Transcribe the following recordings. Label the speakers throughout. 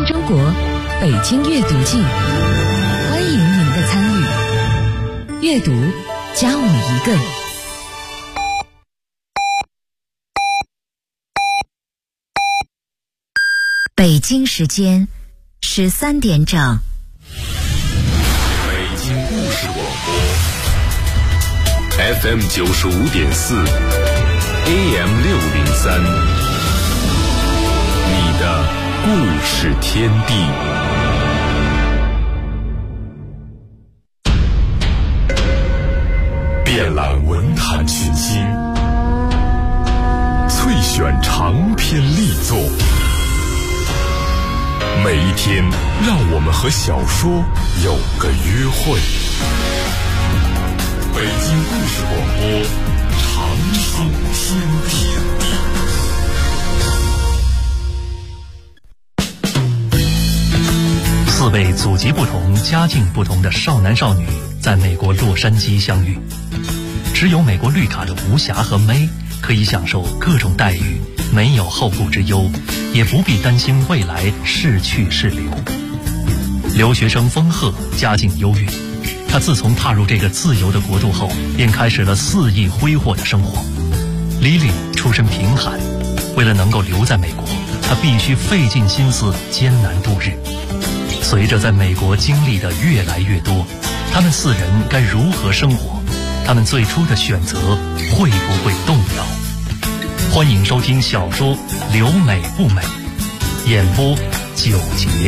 Speaker 1: 中国北京阅读季，欢迎您的参与。阅读加我一个。北京时间13点整。
Speaker 2: 北京故事广播 FM 95.4 AM 603，你的故事天地。遍览文坛群星，萃选长篇力作。每一天，让我们和小说有个约会。北京故事广播，长寿天地。
Speaker 3: 4位祖籍不同、家境不同的少男少女在美国洛杉矶相遇，持有美国绿卡的吴霞和May可以享受各种待遇，没有后顾之忧，也不必担心未来是去是留。留学生丰赫家境优越，他自从踏入这个自由的国度后，便开始了肆意挥霍的生活。Lily出身贫寒，为了能够留在美国，他必须费尽心思艰难度日。随着在美国经历的越来越多，他们4人该如何生活？他们最初的选择会不会动摇？欢迎收听小说《留美不美》，演播9节。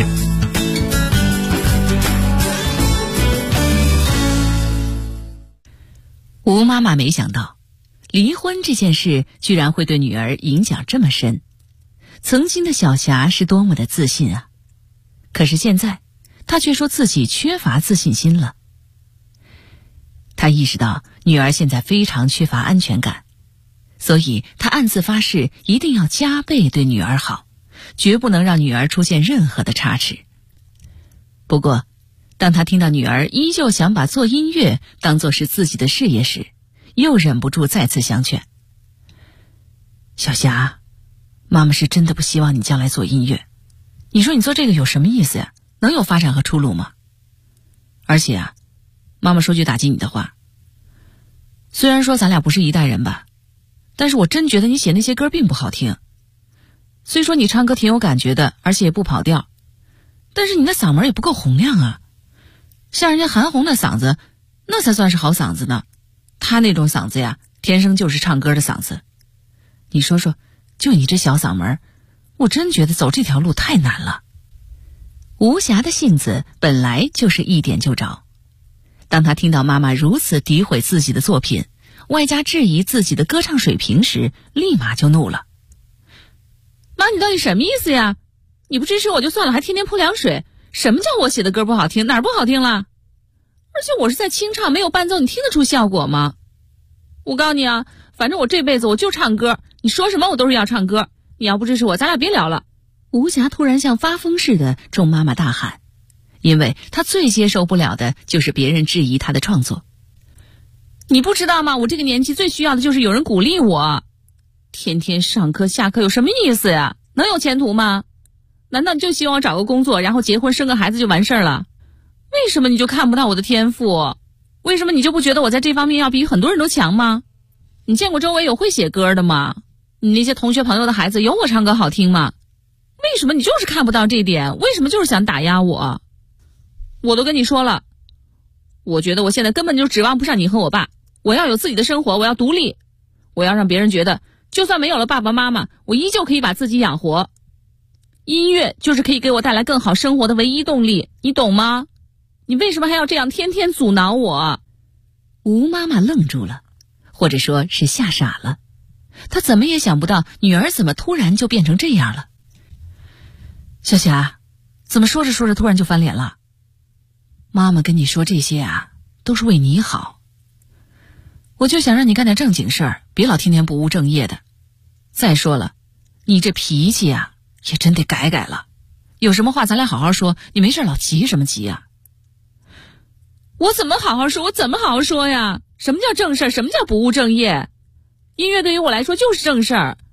Speaker 1: 吴妈妈没想到，离婚这件事居然会对女儿影响这么深。曾经的小霞是多么的自信啊！可是现在，她却说自己缺乏自信心了。她意识到女儿现在非常缺乏安全感，所以她暗自发誓一定要加倍对女儿好，绝不能让女儿出现任何的差池。不过，当她听到女儿依旧想把做音乐当作是自己的事业时，又忍不住再次相劝：小霞，妈妈是真的不希望你将来做音乐，你说你做这个有什么意思呀？能有发展和出路吗？而且啊，妈妈说句打击你的话，虽然说咱俩不是一代人吧，但是我真觉得你写那些歌并不好听。虽说你唱歌挺有感觉的，而且也不跑调，但是你的嗓门也不够洪亮啊。像人家韩红的嗓子，那才算是好嗓子呢。她那种嗓子呀，天生就是唱歌的嗓子。你说说，就你这小嗓门，我真觉得走这条路太难了。吴霞的性子本来就是一点就着，当她听到妈妈如此诋毁自己的作品，外加质疑自己的歌唱水平时，立马就怒了。妈，你到底什么意思呀？你不支持我就算了，还天天泼凉水。什么叫我写的歌不好听？哪儿不好听了？而且我是在清唱，没有伴奏，你听得出效果吗？我告诉你啊，反正我这辈子我就唱歌，你说什么我都是要唱歌。你要不支持我，咱俩别聊了。吴霞突然像发疯似的冲妈妈大喊，因为她最接受不了的就是别人质疑她的创作。你不知道吗？我这个年纪最需要的就是有人鼓励我。天天上课下课有什么意思呀？能有前途吗？难道你就希望我找个工作，然后结婚生个孩子就完事儿了？为什么你就看不到我的天赋？为什么你就不觉得我在这方面要比很多人都强吗？你见过周围有会写歌的吗？你那些同学朋友的孩子有我唱歌好听吗？为什么你就是看不到这一点？为什么就是想打压我？我都跟你说了，我觉得我现在根本就指望不上你和我爸，我要有自己的生活，我要独立，我要让别人觉得就算没有了爸爸妈妈，我依旧可以把自己养活。音乐就是可以给我带来更好生活的唯一动力，你懂吗？你为什么还要这样天天阻挠我？吴妈妈愣住了，或者说是吓傻了。她怎么也想不到女儿怎么突然就变成这样了。小霞，怎么说着说着突然就翻脸了？妈妈跟你说这些啊，都是为你好。我就想让你干点正经事儿，别老天天不务正业的。再说了，你这脾气啊，也真得改改了。有什么话咱俩好好说，你没事老急什么急啊？我怎么好好说？我怎么好好说呀？什么叫正事儿？什么叫不务正业？音乐对于我来说就是正事儿。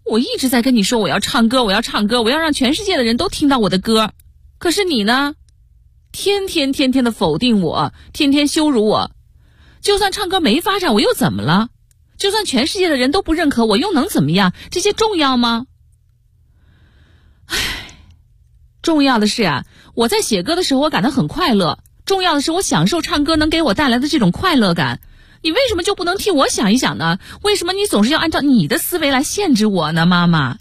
Speaker 1: 我一直在跟你说我要唱歌，我要唱歌，我要让全世界的人都听到我的歌。可是你呢？天天的否定我，天天羞辱我。就算唱歌没发展，我又怎么了？就算全世界的人都不认可我，又能怎么样？这些重要吗？重要的是啊，我在写歌的时候我感到很快乐，重要的是我享受唱歌能给我带来的这种快乐感。你为什么就不能替我想一想呢？为什么你总是要按照你的思维来限制我呢？妈妈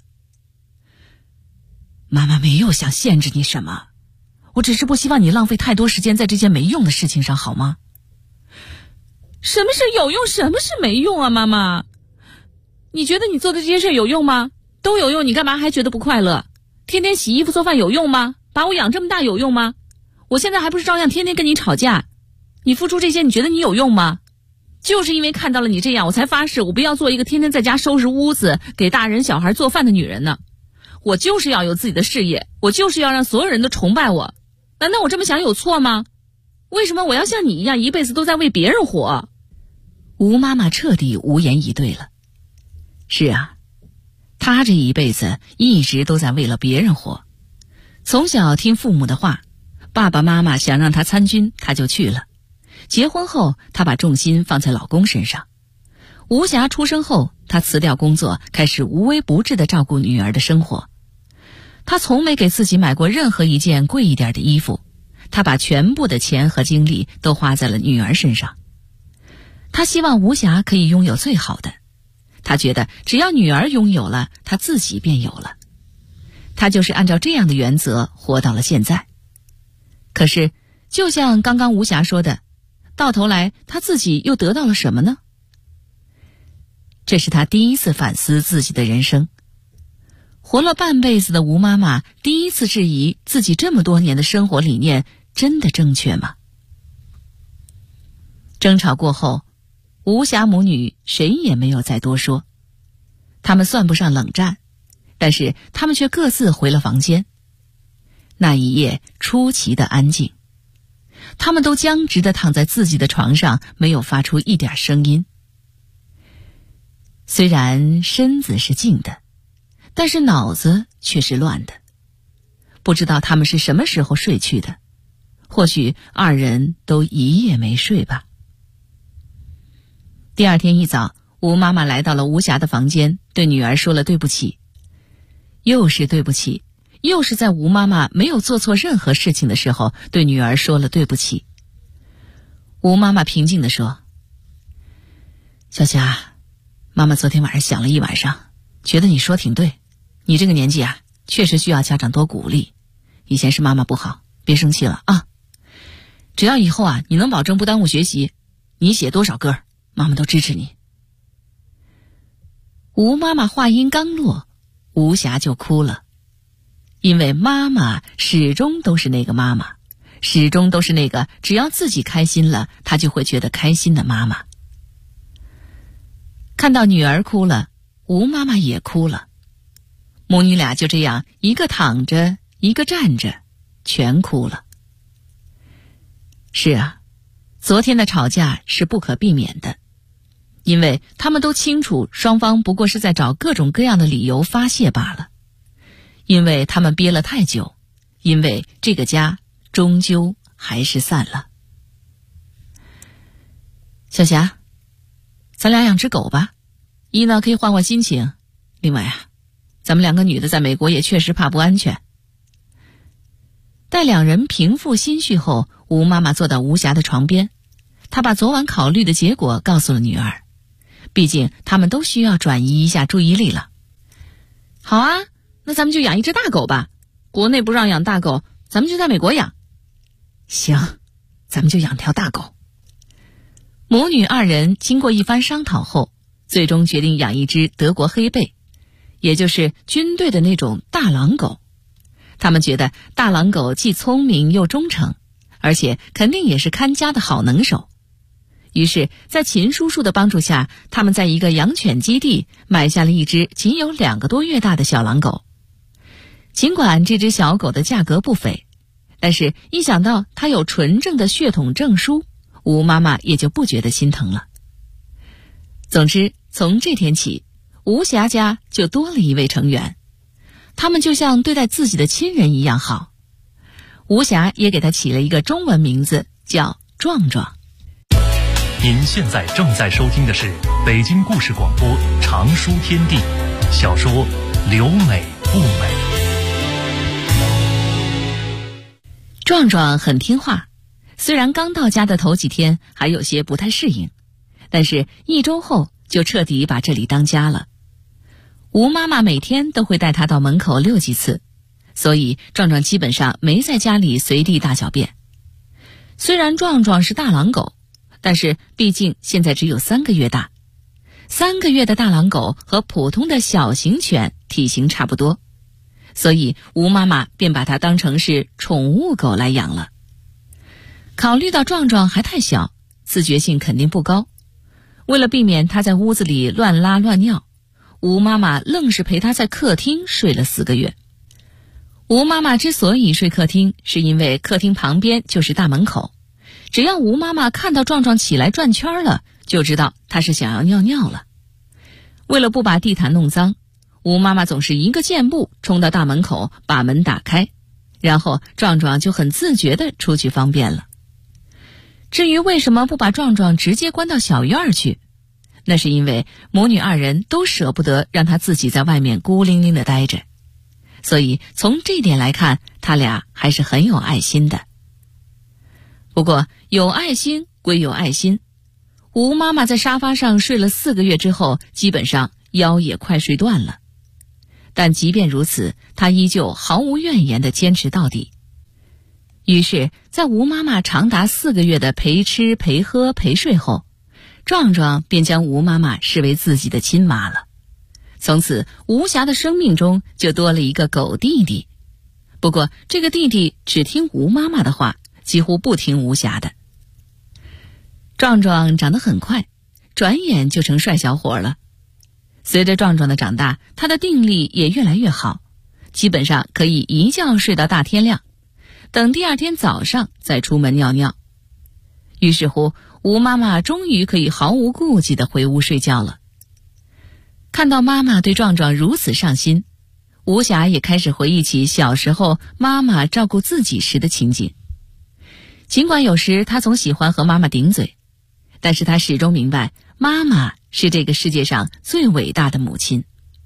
Speaker 1: 没有想限制你什么，我只是不希望你浪费太多时间在这件没用的事情上，好吗？什么是有用，什么是没用啊？妈妈，你觉得你做的这些事有用吗？都有用，你干嘛还觉得不快乐？天天洗衣服做饭有用吗？把我养这么大有用吗？我现在还不是照样天天跟你吵架？你付出这些，你觉得你有用吗？就是因为看到了你这样，我才发誓我不要做一个天天在家收拾屋子给大人小孩做饭的女人呢。我就是要有自己的事业，我就是要让所有人都崇拜我。难道我这么想有错吗？为什么我要像你一样一辈子都在为别人活？吴妈妈彻底无言以对了。是啊，她这一辈子一直都在为了别人活。从小听父母的话，爸爸妈妈想让她参军，她就去了。结婚后，她把重心放在老公身上。吴霞出生后，她辞掉工作，开始无微不至地照顾女儿的生活。她从没给自己买过任何一件贵一点的衣服，她把全部的钱和精力都花在了女儿身上。她希望吴霞可以拥有最好的，她觉得只要女儿拥有了，她自己便有了。她就是按照这样的原则活到了现在。可是，就像刚刚吴霞说的，到头来她自己又得到了什么呢？这是她第一次反思自己的人生。活了半辈子的吴妈妈第一次质疑自己这么多年的生活理念真的正确吗？争吵过后，吴霞母女谁也没有再多说。他们算不上冷战，但是他们却各自回了房间。那一夜出奇的安静，他们都僵直地躺在自己的床上，没有发出一点声音。虽然身子是静的，但是脑子却是乱的。不知道他们是什么时候睡去的，或许二人都一夜没睡吧。第二天一早，吴妈妈来到了吴霞的房间，对女儿说了对不起。又是对不起，又是在吴妈妈没有做错任何事情的时候，对女儿说了对不起。吴妈妈平静地说：小霞，妈妈昨天晚上想了一晚上，觉得你说挺对，你这个年纪啊，确实需要家长多鼓励。以前是妈妈不好，别生气了啊。只要以后啊，你能保证不耽误学习，你写多少歌，妈妈都支持你。吴妈妈话音刚落，吴霞就哭了。因为妈妈始终都是那个妈妈，始终都是那个只要自己开心了，她就会觉得开心的妈妈。看到女儿哭了，吴妈妈也哭了。母女俩就这样，一个躺着，一个站着，全哭了。是啊，昨天的吵架是不可避免的，因为他们都清楚双方不过是在找各种各样的理由发泄罢了。因为他们憋了太久，因为这个家终究还是散了。小霞，咱俩养只狗吧，一呢可以换换心情，另外啊，咱们两个女的在美国也确实怕不安全。待两人平复心绪后，吴妈妈坐到吴霞的床边，她把昨晚考虑的结果告诉了女儿，毕竟他们都需要转移一下注意力了。好啊，那咱们就养一只大狗吧，国内不让养大狗，咱们就在美国养。行，咱们就养条大狗。母女二人经过一番商讨后，最终决定养一只德国黑背，也就是军队的那种大狼狗。他们觉得大狼狗既聪明又忠诚，而且肯定也是看家的好能手。于是在秦叔叔的帮助下，他们在一个养犬基地买下了一只仅有2个多月大的小狼狗。尽管这只小狗的价格不菲，但是一想到它有纯正的血统证书，吴妈妈也就不觉得心疼了。总之，从这天起， 吴霞家就多了一位成员，他们就像对待自己的亲人一样好。吴霞也给他起了一个中文名字，叫壮壮。
Speaker 3: 您现在正在收听的是北京故事广播长书天地小说留美不美。
Speaker 1: 壮壮很听话，虽然刚到家的头几天还有些不太适应，但是1周后就彻底把这里当家了。吴妈妈每天都会带他到门口遛几次，所以壮壮基本上没在家里随地大小便。虽然壮壮是大狼狗，但是毕竟现在只有3个月大，3个月的大狼狗和普通的小型犬体型差不多，所以吴妈妈便把它当成是宠物狗来养了。考虑到壮壮还太小，自觉性肯定不高，为了避免他在屋子里乱拉乱尿，吴妈妈愣是陪他在客厅睡了4个月。吴妈妈之所以睡客厅，是因为客厅旁边就是大门口，只要吴妈妈看到壮壮起来转圈了，就知道他是想要尿尿了。为了不把地毯弄脏，吴妈妈总是一个箭步冲到大门口，把门打开，然后壮壮就很自觉地出去方便了。至于为什么不把壮壮直接关到小院去，那是因为母女2人都舍不得让他自己在外面孤零零地待着，所以从这点来看，他俩还是很有爱心的。不过有爱心归有爱心，吴妈妈在沙发上睡了4个月之后，基本上腰也快睡断了。但即便如此，她依旧毫无怨言地坚持到底。于是在吴妈妈长达4个月的陪吃陪喝陪睡后，壮壮便将吴妈妈视为自己的亲妈了。从此吴霞的生命中就多了一个狗弟弟。不过这个弟弟只听吴妈妈的话，几乎不听吴霞的。壮壮长得很快，转眼就成帅小伙了。随着壮壮的长大，他的定力也越来越好，基本上可以一觉睡到大天亮，等第2天早上再出门尿尿。于是乎，吴妈妈终于可以毫无顾忌地回屋睡觉了。看到妈妈对壮壮如此上心，吴霞也开始回忆起小时候妈妈照顾自己时的情景。尽管有时她总喜欢和妈妈顶嘴，但是她始终明白，妈妈是这个世界上最伟大的母亲。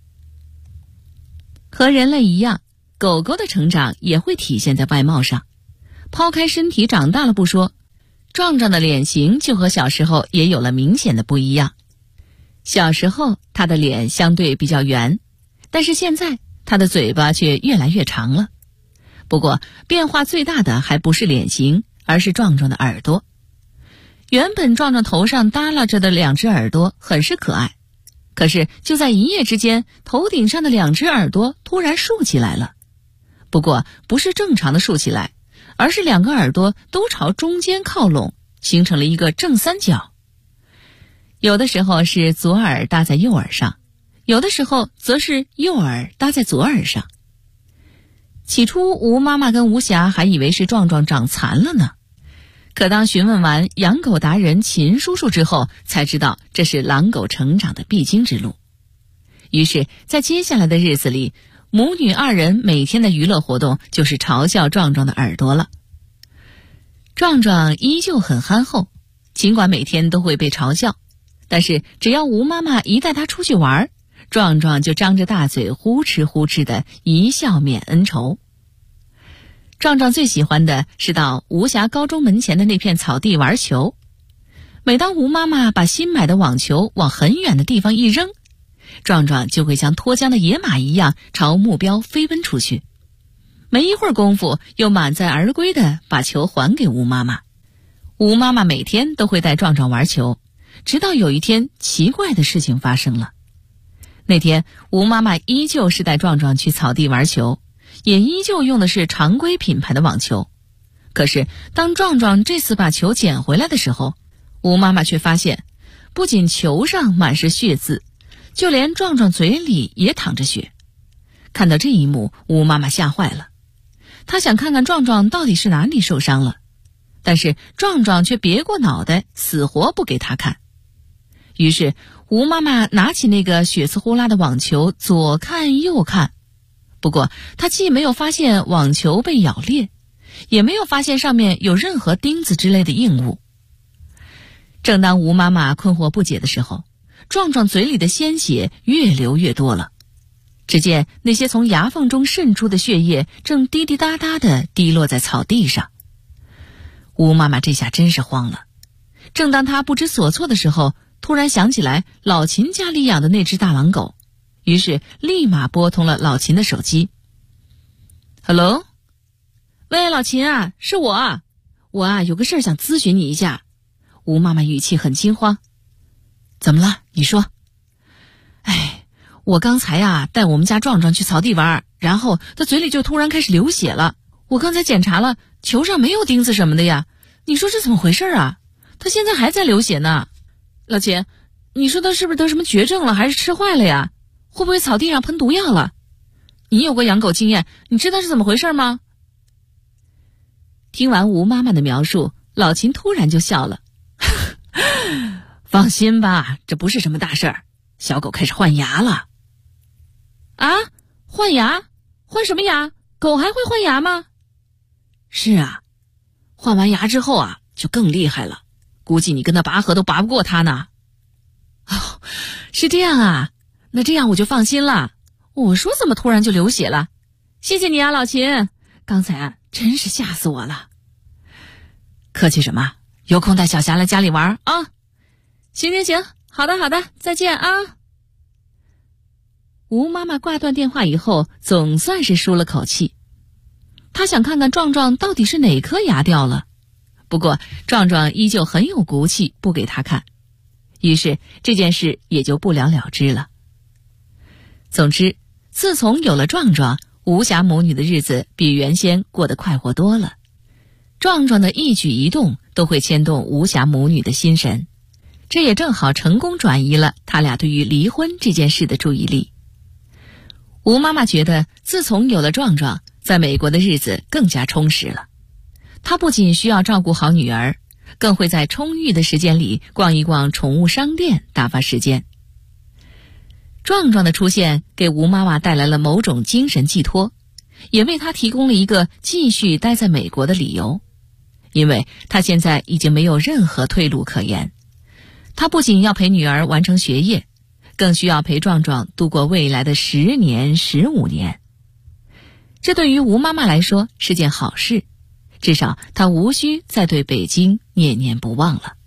Speaker 1: 和人类一样，狗狗的成长也会体现在外貌上。抛开身体长大了不说，壮壮的脸型就和小时候也有了明显的不一样。小时候他的脸相对比较圆，但是现在他的嘴巴却越来越长了。不过变化最大的还不是脸型，而是壮壮的耳朵。原本壮壮头上耷拉着的2只耳朵很是可爱，可是就在一夜之间，头顶上的2只耳朵突然竖起来了。不过不是正常的竖起来，而是2个耳朵都朝中间靠拢，形成了一个正三角。有的时候是左耳搭在右耳上，有的时候则是右耳搭在左耳上。起初吴妈妈跟吴霞还以为是壮壮长残了呢，可当询问完养狗达人秦叔叔之后，才知道这是狼狗成长的必经之路。于是在接下来的日子里，母女2人每天的娱乐活动就是嘲笑壮壮的耳朵了。壮壮依旧很憨厚，尽管每天都会被嘲笑，但是只要吴妈妈一带他出去玩，壮壮就张着大嘴呼哧呼哧的，一笑泯恩仇。壮壮最喜欢的是到吴霞高中门前的那片草地玩球。每当吴妈妈把新买的网球往很远的地方一扔，壮壮就会像脱缰的野马一样朝目标飞奔出去。没一会儿功夫，又满载而归的把球还给吴妈妈。吴妈妈每天都会带壮壮玩球，直到有一天奇怪的事情发生了。那天吴妈妈依旧是带壮壮去草地玩球，也依旧用的是常规品牌的网球。可是当壮壮这次把球捡回来的时候，吴妈妈却发现，不仅球上满是血渍，就连壮壮嘴里也淌着血。看到这一幕，吴妈妈吓坏了，她想看看壮壮到底是哪里受伤了，但是壮壮却别过脑袋，死活不给她看。 于是吴妈妈拿起那个血丝呼啦的网球，左看右看。不过她既没有发现网球被咬裂，也没有发现上面有任何钉子之类的硬物。正当吴妈妈困惑不解的时候，壮壮嘴里的鲜血越流越多了。只见那些从牙缝中渗出的血液正滴滴答答地滴落在草地上。吴妈妈这下真是慌了。正当她不知所措的时候，突然想起来老秦家里养的那只大狼狗，于是立马拨通了老秦的手机。 Hello， 喂，老秦啊，是我啊，有个事儿想咨询你一下。吴妈妈语气很惊慌。怎么了？你说。我刚才带我们家壮壮去草地玩，然后他嘴里就突然开始流血了。我刚才检查了，球上没有钉子什么的呀。你说这怎么回事啊？他现在还在流血呢。老秦，你说他是不是得什么绝症了，还是吃坏了呀？会不会草地上喷毒药了？你有过养狗经验，你知道是怎么回事吗？听完吴妈妈的描述，老秦突然就笑了。放心吧，这不是什么大事儿，小狗开始换牙了。啊？换牙？换什么牙？狗还会换牙吗？是啊，换完牙之后就更厉害了，估计你跟他拔河都拔不过他呢。哦，是这样啊，那这样我就放心了。我说怎么突然就流血了？谢谢你啊，老秦，刚才真是吓死我了。客气什么，有空带小霞来家里玩啊。行，好的，再见啊。吴妈妈挂断电话以后，总算是舒了口气。她想看看壮壮到底是哪颗牙掉了，不过壮壮依旧很有骨气，不给她看，于是这件事也就不了了之了。总之，自从有了壮壮，吴霞母女的日子比原先过得快活多了。壮壮的一举一动都会牵动吴霞母女的心神，这也正好成功转移了他俩对于离婚这件事的注意力。吴妈妈觉得自从有了壮壮，在美国的日子更加充实了。她不仅需要照顾好女儿，更会在充裕的时间里逛一逛宠物商店，打发时间。壮壮的出现给吴妈妈带来了某种精神寄托，也为她提供了一个继续待在美国的理由。因为她现在已经没有任何退路可言，她不仅要陪女儿完成学业，更需要陪壮壮度过未来的10年、15年。这对于吴妈妈来说是件好事，至少她无需再对北京念念不忘了。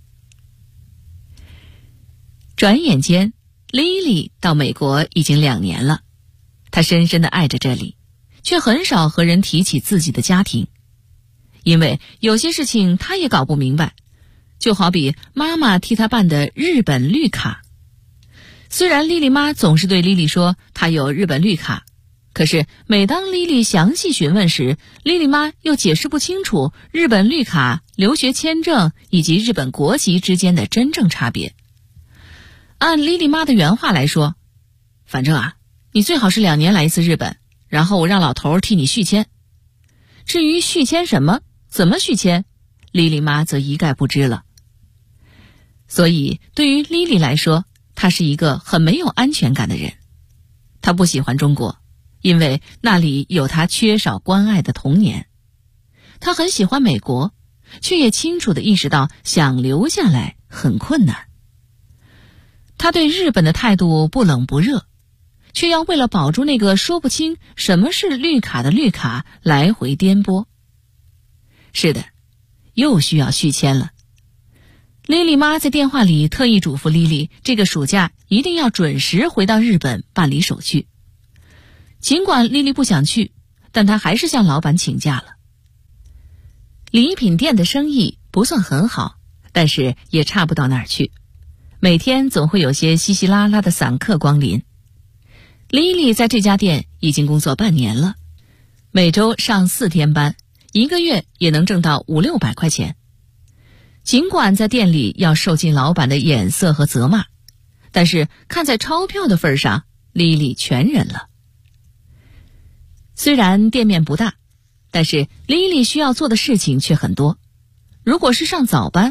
Speaker 1: 转眼间，Lily 到美国已经2年了，她深深地爱着这里，却很少和人提起自己的家庭。因为有些事情她也搞不明白，就好比妈妈替她办的日本绿卡。虽然莉莉妈总是对莉莉说她有日本绿卡，可是每当莉莉详细询问时，莉莉妈又解释不清楚日本绿卡、留学签证以及日本国籍之间的真正差别。按莉莉妈的原话来说，反正你最好是2年来一次日本，然后我让老头替你续签。至于续签什么，怎么续签，莉莉妈则一概不知了。所以对于莉莉来说，她是一个很没有安全感的人。她不喜欢中国，因为那里有她缺少关爱的童年。她很喜欢美国，却也清楚地意识到想留下来很困难。她对日本的态度不冷不热，却要为了保住那个说不清什么是绿卡的绿卡来回颠簸。是的，又需要续签了。莉莉妈在电话里特意嘱咐莉莉，这个暑假一定要准时回到日本办理手续。尽管莉莉不想去，但她还是向老板请假了。礼品店的生意不算很好，但是也差不到哪儿去，每天总会有些稀稀拉拉的散客光临。莉莉在这家店已经工作半年了，每周上4天班，1个月也能挣到500-600块钱。尽管在店里要受尽老板的眼色和责骂，但是看在钞票的份上，莉莉全忍了。虽然店面不大，但是莉莉需要做的事情却很多。如果是上早班，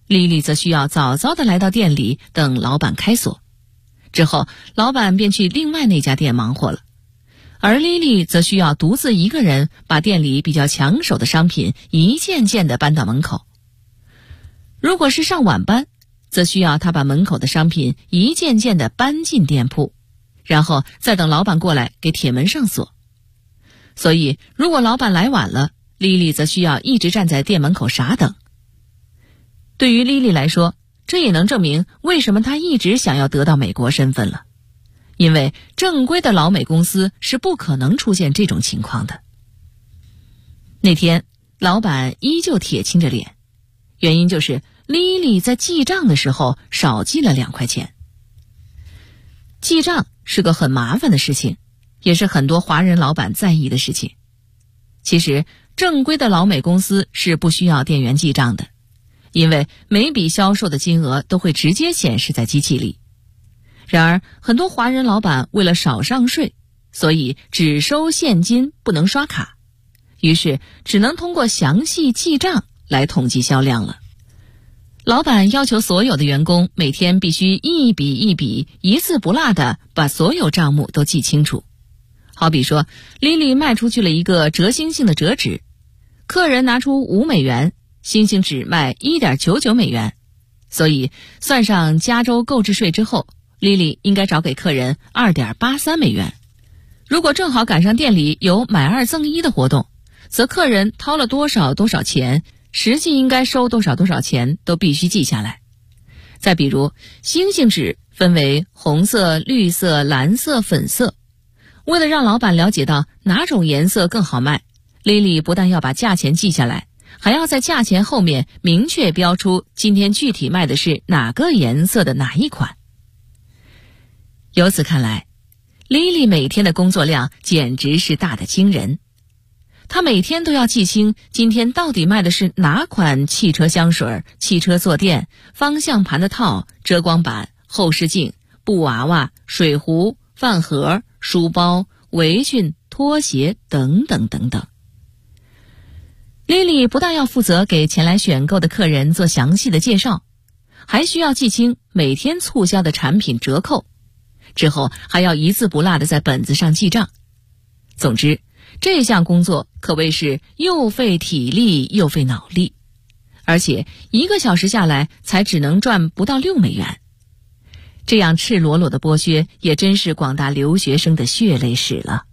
Speaker 1: 莉莉则需要早早地来到店里等老板开锁，之后老板便去另外那家店忙活了，而莉莉则需要独自一个人把店里比较抢手的商品一件件地搬到门口。如果是上晚班，则需要她把门口的商品一件件地搬进店铺，然后再等老板过来给铁门上锁。所以如果老板来晚了，莉莉则需要一直站在店门口傻等。对于莉莉来说，这也能证明为什么她一直想要得到美国身份了，因为正规的老美公司是不可能出现这种情况的。那天老板依旧铁青着脸，原因就是莉莉在记账的时候少记了2块钱。记账是个很麻烦的事情，也是很多华人老板在意的事情。其实正规的老美公司是不需要店员记账的，因为每笔销售的金额都会直接显示在机器里。然而很多华人老板为了少上税，所以只收现金不能刷卡，于是只能通过详细记账来统计销量了。老板要求所有的员工每天必须一笔一笔一字不落地把所有账目都记清楚。好比说莉莉卖出去了一个折星星的折纸，客人拿出5美元，星星纸卖 1.99 美元，所以算上加州购置税之后，莉莉应该找给客人 2.83 美元。如果正好赶上店里有买2赠1的活动，则客人掏了多少钱，实际应该收多少钱都必须记下来。再比如星星纸分为红色、绿色、蓝色、粉色，为了让老板了解到哪种颜色更好卖，莉莉不但要把价钱记下来，还要在价钱后面明确标出今天具体卖的是哪个颜色的哪一款。由此看来，莉莉每天的工作量简直是大得惊人。她每天都要记清今天到底卖的是哪款汽车香水、汽车坐垫、方向盘的套、遮光板、后视镜、布娃娃、水壶、饭盒、书包、围裙、拖鞋等等等等。莉莉不但要负责给前来选购的客人做详细的介绍，还需要记清每天促销的产品折扣，之后还要一字不落地在本子上记账。总之，这项工作可谓是又费体力又费脑力，而且1个小时下来才只能赚不到6美元。这样赤裸裸的剥削也真是广大留学生的血泪史了。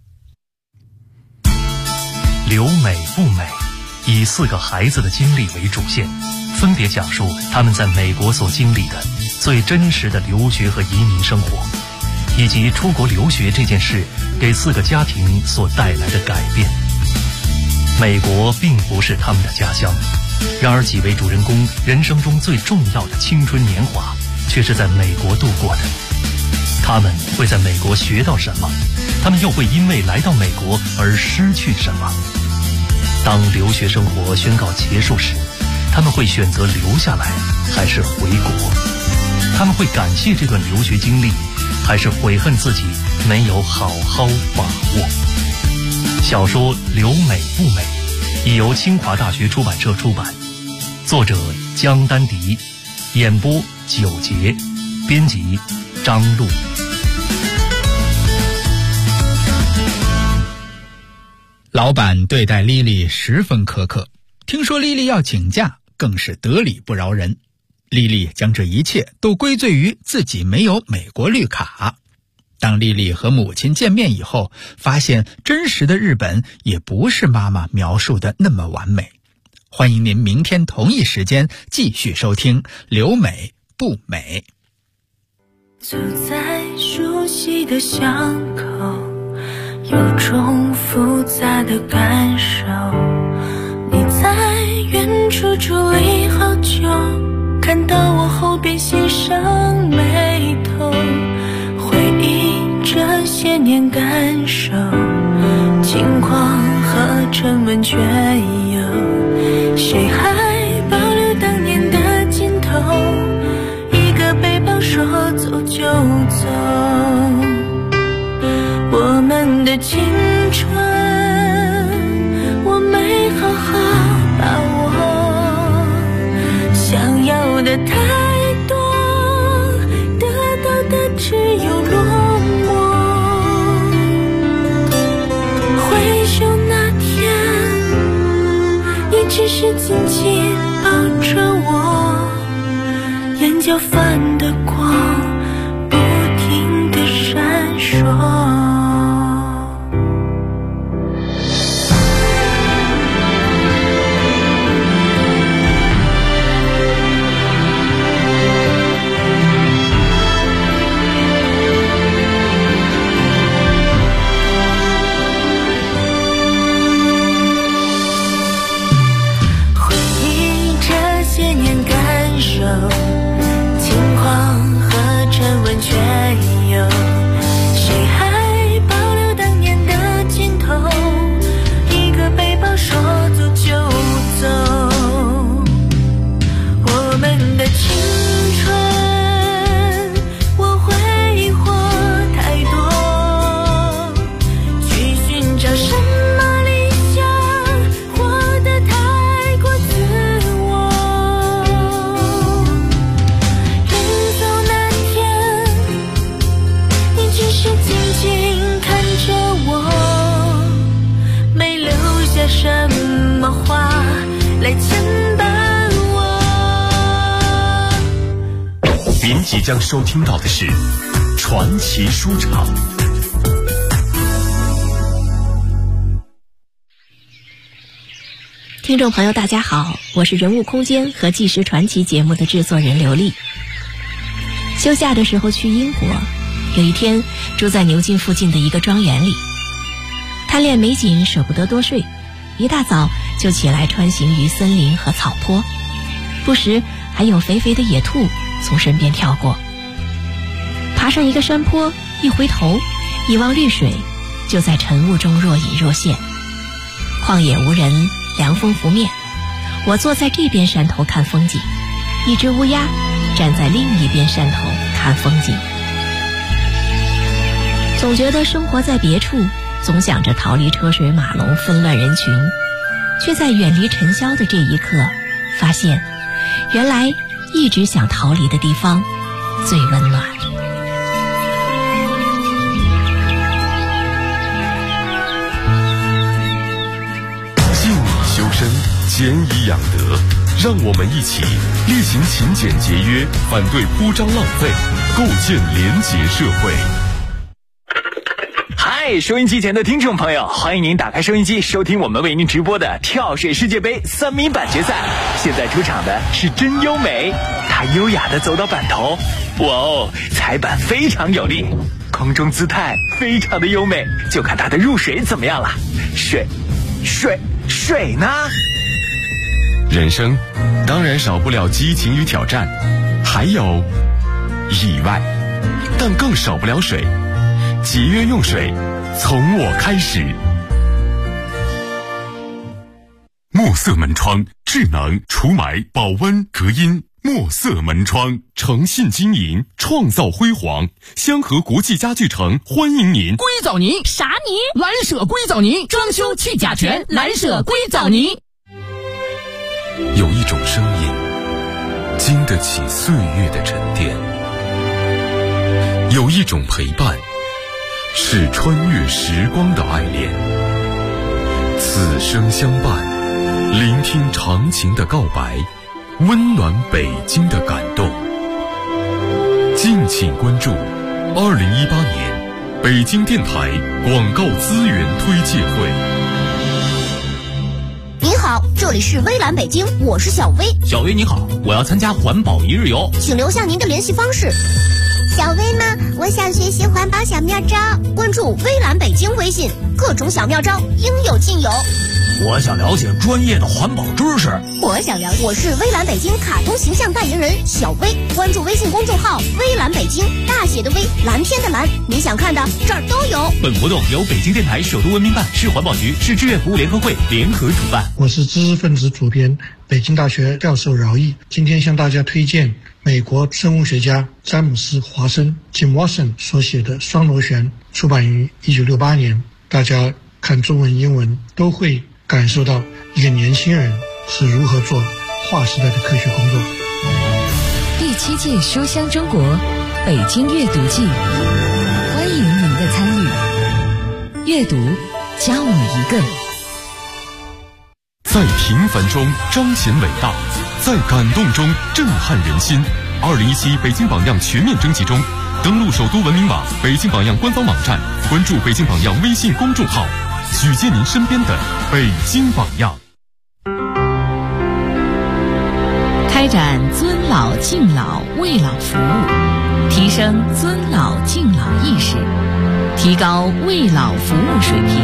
Speaker 3: 留美不美，以4个孩子的经历为主线，分别讲述他们在美国所经历的最真实的留学和移民生活，以及出国留学这件事给4个家庭所带来的改变。美国并不是他们的家乡，然而几位主人公人生中最重要的青春年华却是在美国度过的。他们会在美国学到什么？他们又会因为来到美国而失去什么？当留学生活宣告结束时，他们会选择留下来还是回国？他们会感谢这段留学经历，还是悔恨自己没有好好把握？小说《留美不美》已由清华大学出版社出版，作者江丹迪，演播9节，编辑张璐。
Speaker 4: 老板对待莉莉十分苛刻，听说莉莉要请假，更是得理不饶人。莉莉将这一切都归罪于自己没有美国绿卡。当莉莉和母亲见面以后，发现真实的日本也不是妈妈描述的那么完美。欢迎您明天同一时间继续收听《留美不美》。
Speaker 5: 走在熟悉的巷口，有种复杂的感受。你在远处伫立好久，看到我后边心上眉头，回忆这些年感受，轻狂和沉稳却有，谁还保留当年的劲头？一个背包说走就走，我们的青春我没好好把握，想要的只是紧紧抱着我，眼角泛的光不停地闪烁。轻狂和沉稳却有，谁还保留当年的镜头？一个背包说走就走，我们的青春我挥霍太多，去寻找什么理想，活得太过自我。只静静看着我，没留下什么话来牵绊我。
Speaker 2: 您即将收听到的是传奇书场。
Speaker 6: 听众朋友大家好，我是人物空间和纪实传奇节目的制作人刘丽。休假的时候去英国，有一天住在牛津附近的一个庄园里，贪恋美景舍不得多睡，一大早就起来穿行于森林和草坡，不时还有肥肥的野兔从身边跳过。爬上一个山坡，一回头一望绿水，就在晨雾中若隐若现。旷野无人，凉风拂面，我坐在这边山头看风景，一只乌鸦站在另一边山头看风景。总觉得生活在别处，总想着逃离车水马龙纷乱人群，却在远离尘嚣的这一刻发现，原来一直想逃离的地方最温暖。
Speaker 2: 静以修身，俭以养德，让我们一起厉行勤俭节约，反对铺张浪费，构建廉洁社会。
Speaker 7: 嗨，收音机前的听众朋友，欢迎您打开收音机，收听我们为您直播的跳水世界杯3米板决赛。现在出场的是真优美，她优雅地走到板头，哇哦，踩板非常有力，空中姿态非常的优美，就看她的入水怎么样了。水呢？
Speaker 2: 人生当然少不了激情与挑战，还有意外，但更少不了水。节约用水，从我开始。墨色门窗，智能除霾、保温、隔音。墨色门窗，诚信经营，创造辉煌。香河国际家具城欢迎您。
Speaker 8: 硅藻泥啥泥？蓝舍硅藻泥，装修去甲醛，蓝舍硅藻泥。
Speaker 2: 有一种声音，经得起岁月的沉淀；有一种陪伴，是穿越时光的爱恋。此生相伴，聆听长情的告白，温暖北京的感动。敬请关注2018年北京电台广告资源推介会。
Speaker 9: 您好，这里是微蓝北京，我是小薇。
Speaker 8: 小薇你好，我要参加环保一日游，
Speaker 9: 请留下您的联系方式。
Speaker 10: 小薇呢？我想学习环保小妙招，
Speaker 9: 关注微蓝北京微信，各种小妙招应有尽有。
Speaker 8: 我想了解专业的环保知识。
Speaker 9: 我是微蓝北京卡通形象代言人小薇，关注微信公众号微蓝北京，大写的微，蓝天的蓝，你想看的这儿都有。
Speaker 8: 本活动由北京电台首都文明办、市环保局、市志愿服务联合会联合主办。
Speaker 11: 我是知识分子主编，北京大学教授饶毅，今天向大家推荐美国生物学家詹姆斯·华生 Jim Watson 所写的《双螺旋》，出版于1968年。大家看中文英文都会感受到一个年轻人是如何做划时代的科学工作。
Speaker 12: 第7届书香中国北京阅读季，欢迎您的参与。阅读加我一个。
Speaker 2: 在平凡中彰显伟大，在感动中震撼人心。2017北京榜样全面征集中，登录首都文明网、北京榜样官方网站，关注北京榜样微信公众号，举荐您身边的北京榜样。
Speaker 1: 开展尊老敬老为老服务，提升尊老敬老意识，提高为老服务水平。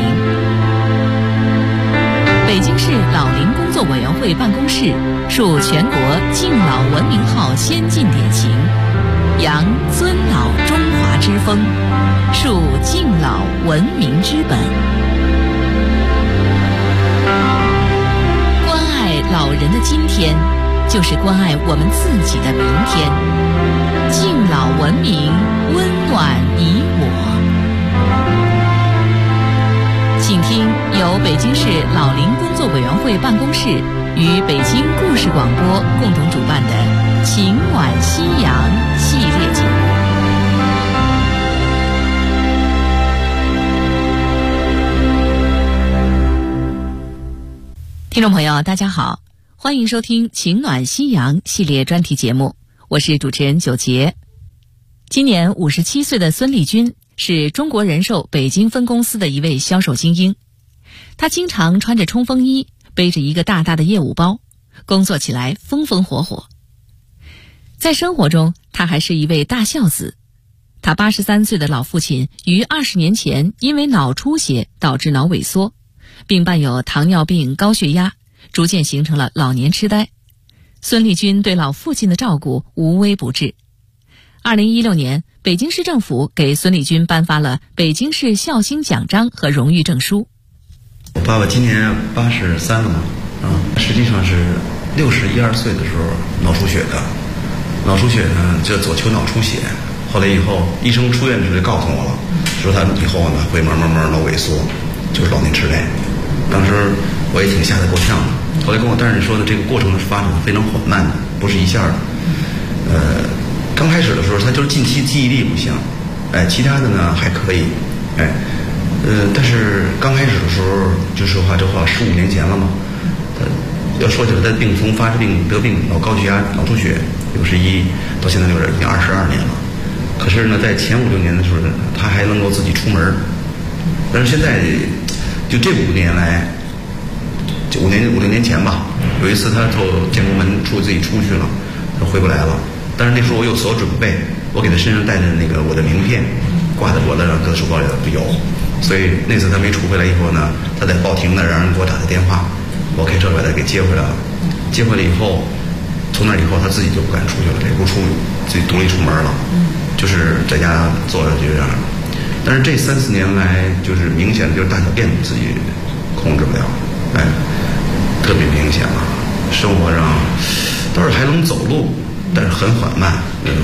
Speaker 1: 北京市老龄工作委员会办公室树全国敬老文明号先进典型，扬尊老中华之风，树敬老文明之本。关爱老人的今天，就是关爱我们自己的明天。敬老文明，温暖你我。请听由北京市老龄工作委员会办公室与北京故事广播共同主办的《情暖夕阳》系列节目。听众朋友，大家好，欢迎收听《情暖夕阳》系列专题节目，我是主持人九杰。今年57岁的孙丽君是中国人寿北京分公司的一位销售精英，她经常穿着冲锋衣，背着一个大大的业务包，工作起来风风火火。在生活中，她还是一位大孝子。她83岁的老父亲于20年前因为脑出血导致脑萎缩，并伴有糖尿病、高血压，逐渐形成了老年痴呆。孙丽君对老父亲的照顾无微不至。2016年，北京市政府给孙丽君颁发了北京市孝心奖章和荣誉证书。
Speaker 13: 我爸爸今年83了嘛，实际上是61、2岁的时候脑出血的。脑出血呢，叫左丘脑出血。后来以后，医生出院的时候就告诉我了，说他以后呢会慢慢脑萎缩，就是老年痴呆。当时我也挺吓得够呛的。后来跟我大人说的，这个过程是发展的非常缓慢的，不是一下的。刚开始的时候，他就是近期记忆力不行，其他的呢还可以，但是刚开始的时候，就说话这话15年前了嘛，要说起来，他从发病得病脑高血压、脑出血61到现在就是已经22年了。可是呢，在前5、6年的时候，他还能够自己出门，但是现在就这5年来，5、6年前吧，有一次他从建国门自己出去了，他回不来了。但是那时候我有所准备，我给他身上带着那个我的名片，挂在我的搁手包里有，所以那次他没出回来以后呢，他在报亭呢让人给我打的电话，我开车把他给接回来了。接回来以后，从那以后他自己就不敢出去了，也不出，自己独立出门了，就是在家坐着就这样。但是这3、4年来，就是明显的就是大小便自己控制不了，特别明显了。生活上倒是还能走路，但是很缓慢。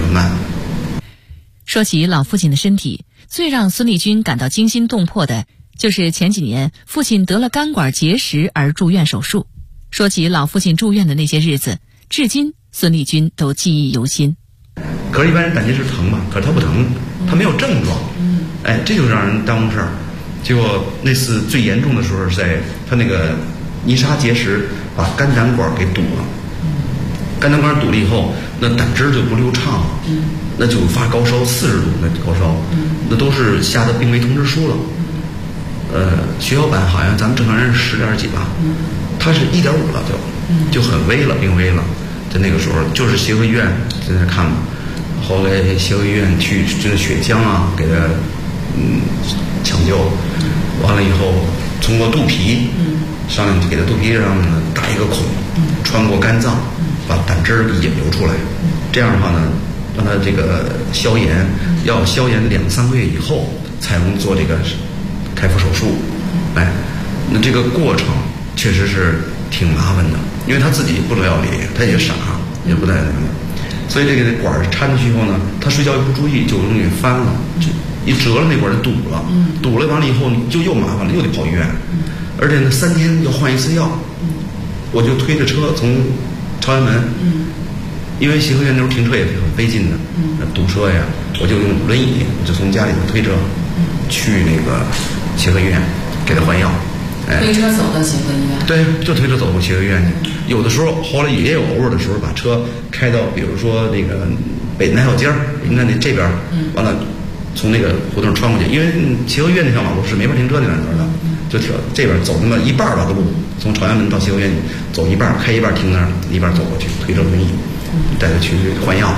Speaker 1: 说起老父亲的身体，最让孙丽君感到惊心动魄的，就是前几年父亲得了肝管结石而住院手术。说起老父亲住院的那些日子，至今孙丽君都记忆犹新。
Speaker 13: 可是一般人胆结石疼嘛，可是他不疼，他没有症状，这就让人耽误事儿。结果那次最严重的时候是在他那个泥沙结石把肝胆管给堵了。肝胆管堵了以后，那胆汁就不流畅了，那就发高烧40度，那高烧，那都是下的病危通知书了。血小板好像咱们正常人是10点几吧，他是1.5了，就很危了，病危了。在那个时候，就是协和医院在那看嘛，后来协和医院去这血浆啊给他抢救，完了以后通过肚皮商量给他肚皮上打一个孔，穿过肝脏。把胆汁给引流出来，这样的话呢，让他这个消炎，要消炎2、3个月以后才能做这个开腹手术。那这个过程确实是挺麻烦的，因为他自己不知道理，他也傻，也不太那个，所以这个管插进去以后呢，他睡觉一不注意就容易翻了，就一折了那管就堵了，堵了完了以后就又麻烦了，又得跑医院，而且呢3天要换1次药，我就推着车从朝阳门，因为协和院那时候停车也很费劲的，堵车呀，我就用轮椅，就从家里头推车去那个协和医院给他换药，
Speaker 14: 推车走到协和医院。
Speaker 13: 对，就推车走过协和医院去。有的时候，后来也有偶尔的时候，把车开到，比如说那个北南小街儿，那这边，完了从那个胡同穿过去，因为协和医院那条马路是没法停车那两头的，就挑这边走那么一半吧的路，从朝阳门到协和医院走一半，开一半停那儿，一半走过去，推着轮椅带他去换药。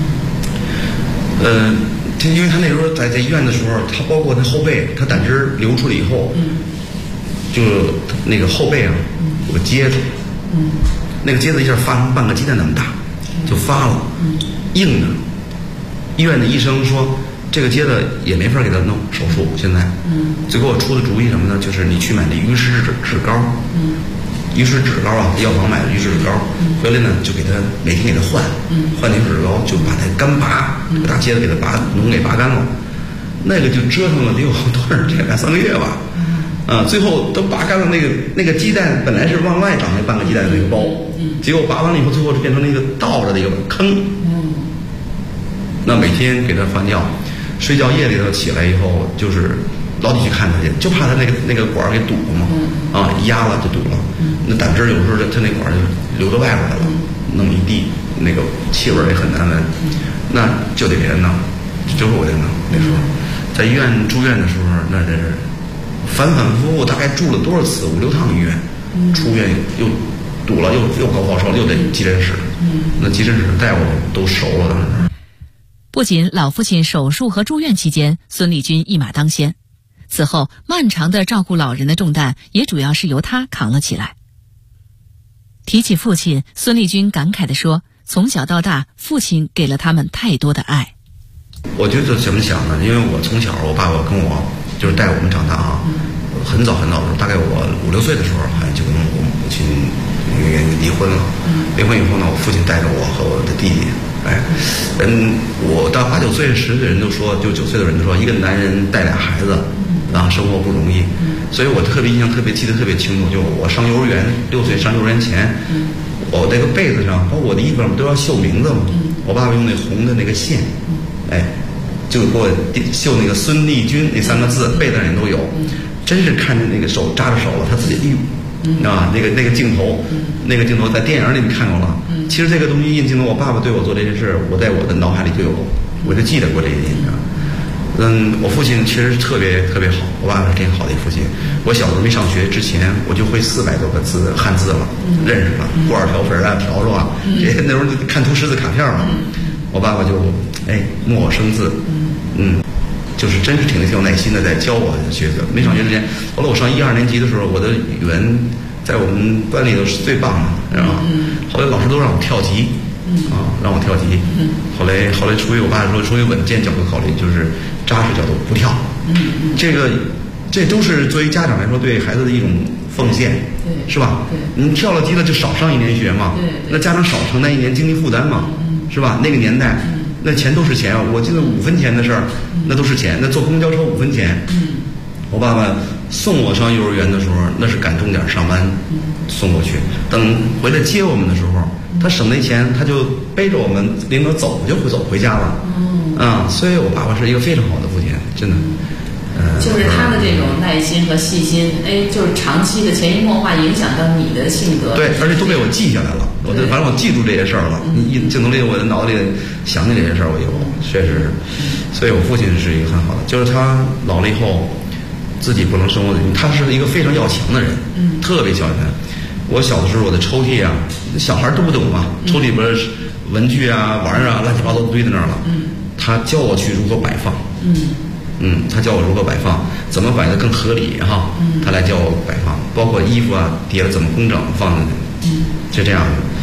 Speaker 13: 因为他那时候在医院的时候，他包括他后背，他胆汁流出来以后，就那个后背啊有个疖子，那个疖子一下发成半个鸡蛋那么大，就发了，硬的。医院的医生说这个疖子也没法给他弄手术，现在，就给我出的主意什么呢？就是你去买那鱼食脂膏，鱼食脂膏啊，药房买的鱼食脂膏，回来呢就给他每天给他换那鱼食脂膏，就把它干拔，这个大疖子给他脓给拔干了，那个就折腾了得有多少天，2-3个月吧，最后都拔干了。那个鸡蛋本来是往外长那半个鸡蛋的那个包，结果拔完了以后，最后就变成那个倒着的一个坑。那每天给他换药，睡觉夜里头起来以后，就是老得去看他去，就怕他那个管给堵了嘛，压了就堵了。那胆汁有时候他那管就流到外边来了，弄一地，那个气味也很难闻，那就得给他弄，就是我给他弄。那时候在医院住院的时候，那真是反反复复，大概住了多少次，5-6趟医院，出院又堵了，又高烧，又得急诊室。那急诊室大夫都熟了，当时。
Speaker 1: 不仅老父亲手术和住院期间，孙立军一马当先，此后漫长的照顾老人的重担也主要是由他扛了起来。提起父亲，孙立军感慨地说：“从小到大，父亲给了他们太多的爱。”
Speaker 13: 我觉得怎么想呢？因为我从小，我爸爸跟我就是带我们长大啊，很早很早的时候，大概我5-6岁的时候，好像就跟我母亲离婚了。离婚以后呢，我父亲带着我和我的弟弟。我到8-9岁、10岁的人都说，就9岁的人都说，一个男人带俩孩子，生活不容易。所以我印象特别记得特别清楚，就我上幼儿园，6岁上幼儿园前，我那个被子上，包括我的衣服上不都要绣名字吗？我爸爸用那红的那个线，就给我绣那个孙立军那3个字，被子上也都有。真是看着那个手扎着手了，他自己那个镜头，那个镜头在电影里面看过了。其实这个东西印证了我爸爸对我做这件事，我在我的脑海里就有，我就记得过这些印象。我父亲其实特别特别好，我爸爸是挺好的一父亲。我小时候没上学之前，我就会400多个字汉字了，认识了，罐儿条粉啊、笤帚啊，这些那时候就看图识字卡片了。我爸爸就默我生字，就是真是挺有耐心的在教我学的。没上学之前，后来我上1、2年级的时候，我的语文在我们班里头是最棒的，知道吗？后来老师都让我跳级，让我跳级。后来出于我爸说，出于稳健角度考虑，就是扎实角度不跳。这都是作为家长来说对孩子的一种奉献，是吧？你跳了级了就少上1年学嘛，那家长少承担1年经济负担嘛，是吧？那个年代，那钱都是钱啊！我记得5分钱的事儿，那都是钱。那坐公交车5分钱。我爸爸送我上幼儿园的时候，那是赶钟点上班送过去。等回来接我们的时候，他省那钱，他就背着我们领着走回家了。所以我爸爸是一个非常好的父亲，真的。
Speaker 14: 就是他的这种耐心和细心，就是长期的潜移默化影响到你的性格。
Speaker 13: 对，而且都被我记下来了。反正我记住这些事儿了。镜头里我的脑子里想起这些事儿，我以后确实。所以我父亲是一个很好的，就是他老了以后，自己不能生活的，他是一个非常要强的人，特别要强。我小的时候，我的抽屉啊，小孩都不懂嘛，抽屉里边文具啊、玩儿啊，乱七八糟堆在那儿了。他教我去如何摆放。他教我如何摆放，怎么摆得更合理哈。他来教我摆放，包括衣服啊叠了怎么工整放进去，就这样，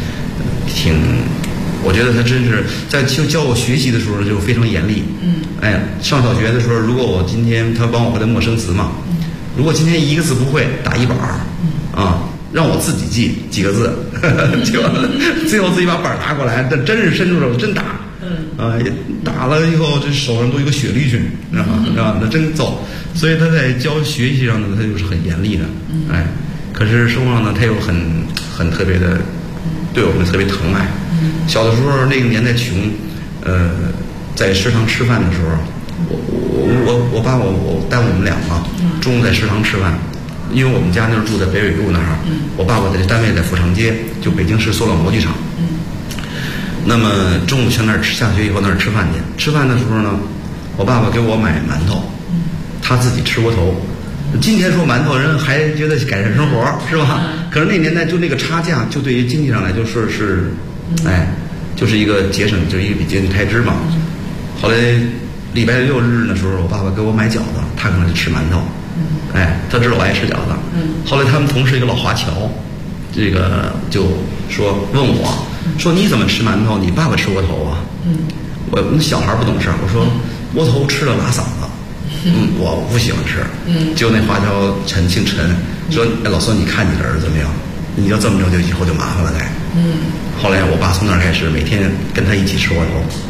Speaker 13: 我觉得他真是在教我学习的时候就非常严厉。上小学的时候，如果我今天他帮我会的陌生词嘛，如果今天一个字不会，打1板让我自己记几个字，结果最后自己把板拿过来，但真是伸出手真打。打了以后，这手上都有个血绿菌，知道吧？那真揍。所以他在教学习上呢，他就是很严厉的。可是生活上呢，他又很特别的，对我们特别疼爱。小的时候那个年代穷，在食堂吃饭的时候，我爸我带我们俩嘛，中午在食堂吃饭， 因为我们家那时候住在北纬路那儿，我爸爸的单位在阜长街，就北京市塑料模具厂。那么中午去那儿吃，下学以后那儿吃饭去。吃饭的时候呢，我爸爸给我买馒头，他自己吃窝头。今天说馒头人还觉得改善生活是吧？可是那年代就那个差价，就对于经济上来就是就是一个节省，就是一个笔经济开支嘛。后来礼拜六日的时候，我爸爸给我买饺子，他可能就吃馒头。他知道我爱吃饺子。后来他们同事一个老华侨，这个就问我说你怎么吃馒头？你爸爸吃窝头啊？我那小孩不懂事，我说窝头吃了拉嗓子。我不喜欢吃。就那华侨姓陈，说老孙你看你的儿子怎么样？你要这么着就以后就麻烦了该。后来我爸从那儿开始每天跟他一起吃窝头。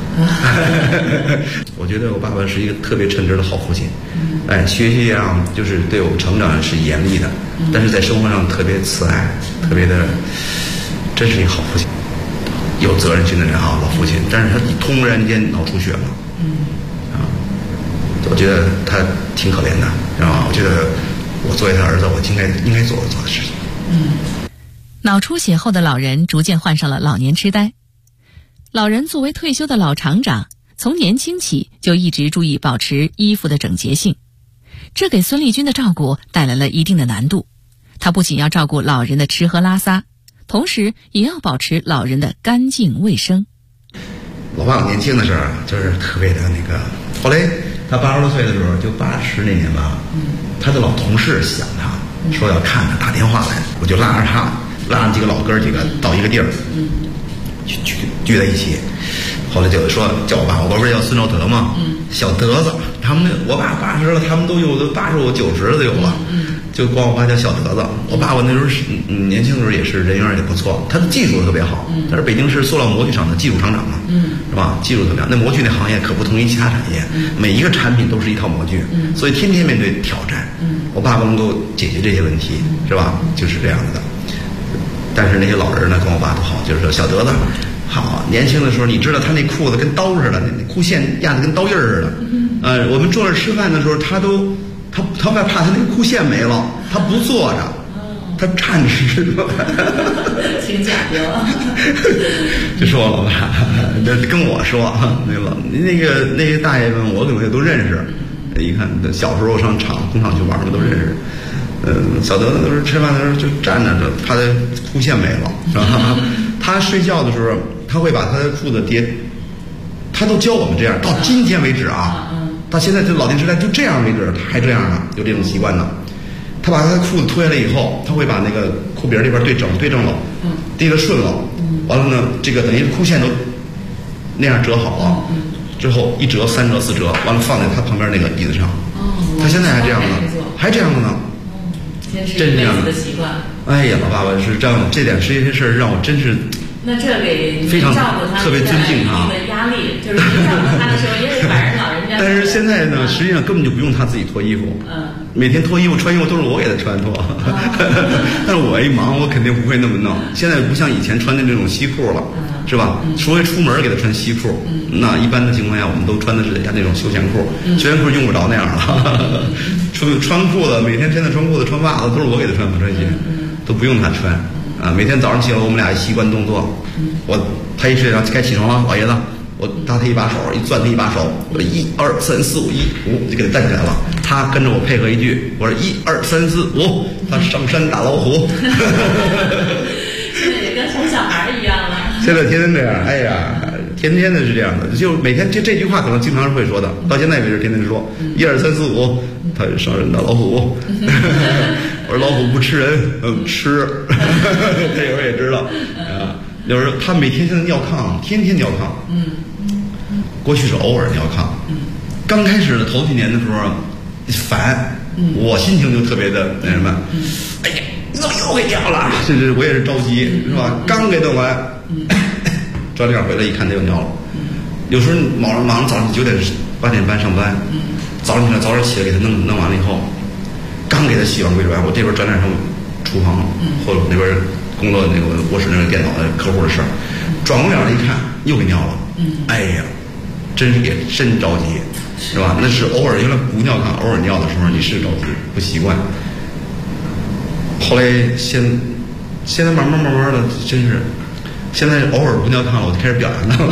Speaker 13: 我觉得我爸爸是一个特别称职的好父亲。学习上就是对我成长是严厉的，但是在生活上特别慈爱，特别的，真是一个好父亲，有责任心的人啊，老父亲。但是他突然间脑出血了。我觉得他挺可怜的，是吧？我觉得我作为他儿子，我应该做的事情。
Speaker 1: 脑出血后的老人逐渐患上了老年痴呆。老人作为退休的老厂长，从年轻起就一直注意保持衣服的整洁性，这给孙立军的照顾带来了一定的难度。他不仅要照顾老人的吃喝拉撒，同时也要保持老人的干净卫生。
Speaker 13: 我爸爸年轻的时候就是特别的那个，后来他80多岁的时候，就80那年吧，他的老同事想他，说要看他，打电话来，我就拉着几个老哥几个到一个地儿，去聚在一起。后来就说叫我爸，我不是叫孙兆德吗？小德子，他们我爸80了，他们都有的85、90的有了，就管我爸叫小德子。我爸爸那时候是年轻的时候也是人缘也不错，他的技术特别好，他是北京市塑料模具厂的技术厂长嘛，是吧？技术特别好。那模具那行业可不同于其他产业，每一个产品都是一套模具，所以天天面对挑战。我爸爸能够解决这些问题，是吧？就是这样子的。但是那些老人呢，跟我爸都好，就是说小德子。好，年轻的时候，你知道他那裤子跟刀似的，那裤线压得跟刀印似的。我们坐那吃饭的时候，他怕他那个裤线没了，他不坐着，他站着吃。
Speaker 14: 挺讲究。
Speaker 13: 就说我老爸，跟我说，那些大爷们，我可能也都认识。一看小时候上工厂去玩嘛，都认识。小德子都是吃饭的时候就站着，怕他裤线没了，是吧？他睡觉的时候，他会把他的裤子他都教我们这样，到今天为止啊，到现在这老年痴呆就这样为止，他还这样呢，有这种习惯呢。他把他的裤子脱下来以后，他会把那个裤鼻这边对正了，提得顺了，完了呢，这个等于裤线都那样折好了，之后1折、3折、4折，完了放在他旁边那个椅子上。他现在还这样呢，还这样的呢。
Speaker 14: 真这样的习惯。
Speaker 13: 哎呀，老爸爸是这样，这点这些事儿让我真是。
Speaker 14: 那这给
Speaker 13: 非常
Speaker 14: 照顾他
Speaker 13: 特别尊敬他
Speaker 14: 的压力，就是您照顾他的时候也得反正老人家。
Speaker 13: 但是现在呢，实际上根本就不用他自己脱衣服，每天脱衣服穿衣服都是我给他穿脱。但是我一忙，我肯定不会那么弄。现在不像以前穿的这种西裤了，是吧？除非出门给他穿西裤，那一般的情况下我们都穿的是那种休闲裤，休闲裤用不着那样了。穿裤子，每天穿裤子、穿袜子都是我给他穿这些，都不用他穿。每天早上起来我们俩一习惯动作，他一睡着该起床了，老爷子，我搭他一把手，一攥他一把手，我1、2、3、4、5、1、5就给他站起来了。他跟着我配合一句，我说1、2、3、4、5，他上山打老虎。
Speaker 14: 现在也跟哄小孩一样了。
Speaker 13: 现在天天这样，哎呀，天天的是这样的，就每天这句话可能经常会说的，到现在为止天天说1、2、3、4、5，他上山打老虎。我说老虎不吃人，吃。他有时候也知道啊，有时候他每天现在尿炕，天天尿炕。过去是偶尔尿炕。刚开始的头几年的时候烦，我心情就特别的那什么，哎呀，你怎么又给尿了？是我也是着急，是吧？刚给弄完，转脸回来一看他又尿了。有时候忙上早上8点半上班，早上起来给他弄完了以后。刚给他洗完归转，我这边转脸上厨房或者那边工作那个卧室那个电脑的客户的事儿，转过脸来一看又给尿了，哎呀，真着急，是吧？那是偶尔，原来不尿炕，偶尔尿的时候你是着急不习惯， 后来现在慢慢的，真是现在偶尔无聊看了，我就开始表扬他了。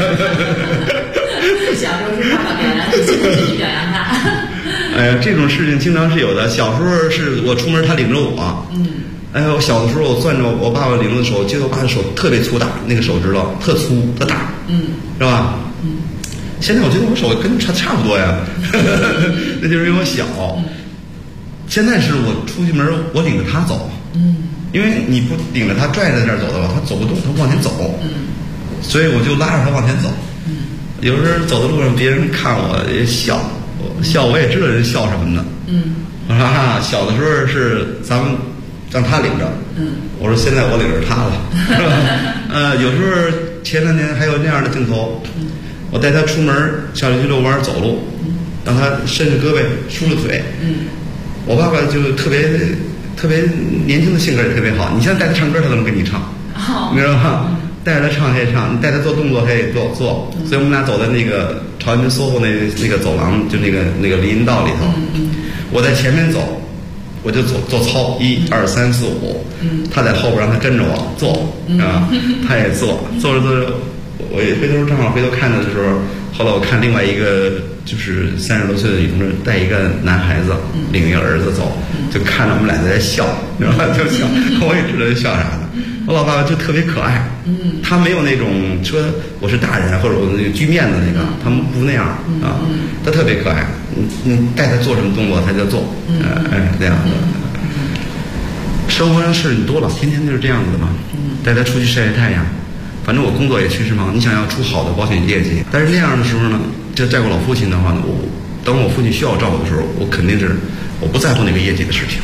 Speaker 14: 小时候是爸爸表扬你，现在就去表扬他。
Speaker 13: 哎呀，这种事情经常是有的。小时候是我出门，他领着我。哎呀，我小的时候我攥着我爸爸领子的手，觉得我爸的手特别粗大，那个手指头特粗特大，是吧？现在我觉得我手跟差不多呀，那就是因为我小。现在是我出去门，我领着他走，因为你不领着他拽着这儿走的话，他走不动，他往前走，所以我就拉着他往前走。有时候走的路上，别人看我也笑，我也知道人笑什么呢。我说小的时候是咱们让他领着，我说现在我领着他了。有时候前2年还有那样的镜头，我带他出门下去遛弯走路，让他伸着胳膊舒着腿。我爸爸就特别年轻的性格也特别好，你现在带他唱歌，他都能跟你唱，你知道吗？带着他唱他也唱，你带他做动作他也做，所以我们俩走在那个朝阳区SOHO那个走廊，就那个林荫道里头，我在前面走，我就做操，1、2、3、4、5，他在后边让他跟着我做啊，他也做着，我也正好回头看着的时候，后来我看另外一个就是30多岁的女同志带一个男孩子，领一个儿子走，就看着我们俩在笑，你知道吧？就笑，我也知道笑啥呢。我老爸爸就特别可爱，他没有那种说我是大人或者我那个拘面子那个，他们不那样啊，他特别可爱。你带他做什么动作他就做，这样的。生活上事情多了，天天就是这样子的嘛。带他出去晒晒太阳，反正我工作也确实忙。你想要出好的保险业绩，但是那样的时候呢，就照顾老父亲的话呢，等我父亲需要照顾的时候，我肯定是我不在乎那个业绩的事情。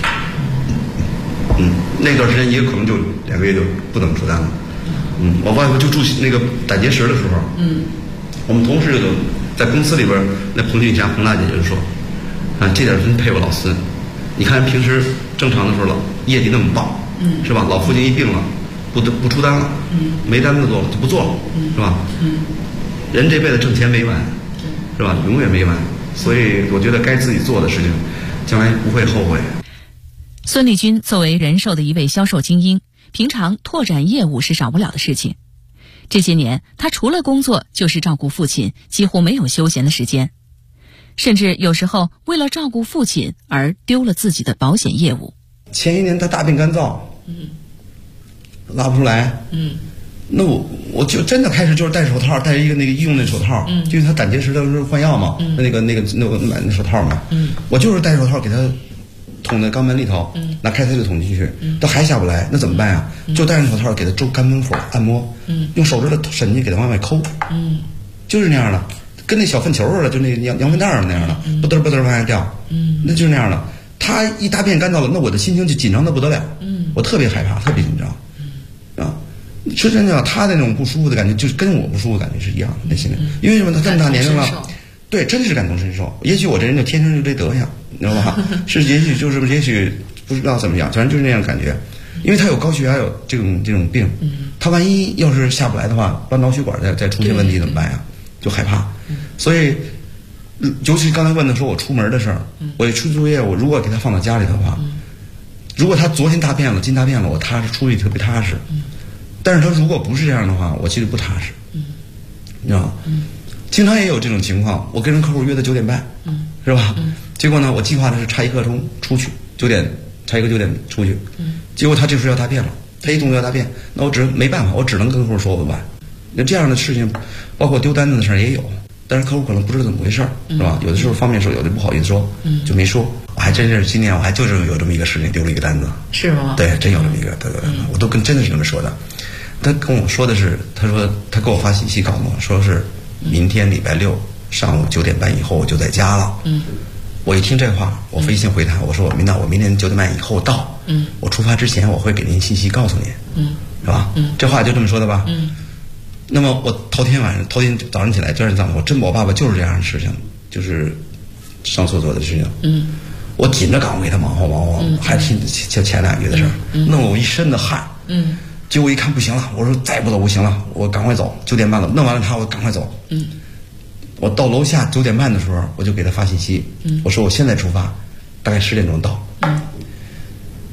Speaker 13: 那段时间也可能就2个月就不怎么出单了。我外婆就住那个胆结石的时候，我们同事就在公司里边，那彭俊霞彭大姐就说，这点真佩服老孙。你看平时正常的时候了，业绩那么棒，是吧？老父亲一病了，不出单了，没单子做了就不做了，是吧？人这辈子挣钱没完，是吧？永远没完。所以我觉得该自己做的事情，将来不会后悔。
Speaker 1: 孙立军作为人寿的一位销售精英，平常拓展业务是少不了的事情。这些年，他除了工作就是照顾父亲，几乎没有休闲的时间，甚至有时候为了照顾父亲而丢了自己的保险业务。
Speaker 13: 前1年他大便干燥，拉不出来，那我就真的开始就是戴手套，戴一个那个医用的手套，因为他胆结石的时候换药嘛，那个买那手套嘛，我就是戴手套给他捅在肛门里头，拿开塞就捅进去，他还下不来，那怎么办呀？就戴上手套给他周肛门口按摩，用手指头伸进去给他往外抠，就是那样的，跟那小粪球似的，就那羊粪蛋那样的，不嘚不嘚往下掉，那就是那样的。他一大便干燥了，那我的心情就紧张的不得了，我特别害怕，特别紧张，说真的，他那种不舒服的感觉，就是跟我不舒服的感觉是一样的，那心里，因为什么？他这么大年龄了。对，真的是感同身受。也许我这人就天生就这德行，你知道吧？也许不知道怎么样，反正就是那样感觉。因为他有高血压，有这种病，他万一要是下不来的话，把脑血管再出现问题怎么办呀？就害怕。所以，尤其刚才问的说我出门的事儿，我出租业务如果给他放到家里的话，如果他昨天大便了，今大便了，我踏实出去特别踏实。但是他如果不是这样的话，我其实不踏实，你知道吗？经常也有这种情况，我跟人客户约的9点半，是吧？结果呢，我计划的是差1刻钟出去，9点出去，结果他这时候要大便了，他一动作要大便，那我没办法，我只能跟客户说我晚。那这样的事情，包括丢单子的事儿也有，但是客户可能不知道怎么回事儿，是吧？有的时候方便说，有的不好意思说，就没说。我还真是今年我还就是有这么一个事情，丢了一个单子，
Speaker 14: 是吗？
Speaker 13: 对，真有这么一个，对，我都真的是这么说的。他跟我说的是，他说他给我发信息告诉我说是。明天礼拜6上午9点半以后我就在家了。我一听这话，我微信回他，我说我明天9点半以后到。我出发之前我会给您信息告诉您。是吧？这话就这么说的吧？那么我头天早上起来，第二天早上我爸爸就是这样的事情，就是上厕所的事情。我紧着赶快给他忙活，还提前2个月的事儿，弄我一身的汗。结果一看不行了，我说再不走不行了，我赶快走，9点半了，弄完了我赶快走。我到楼下9点半的时候，我就给他发信息，我说我现在出发，大概10点钟到。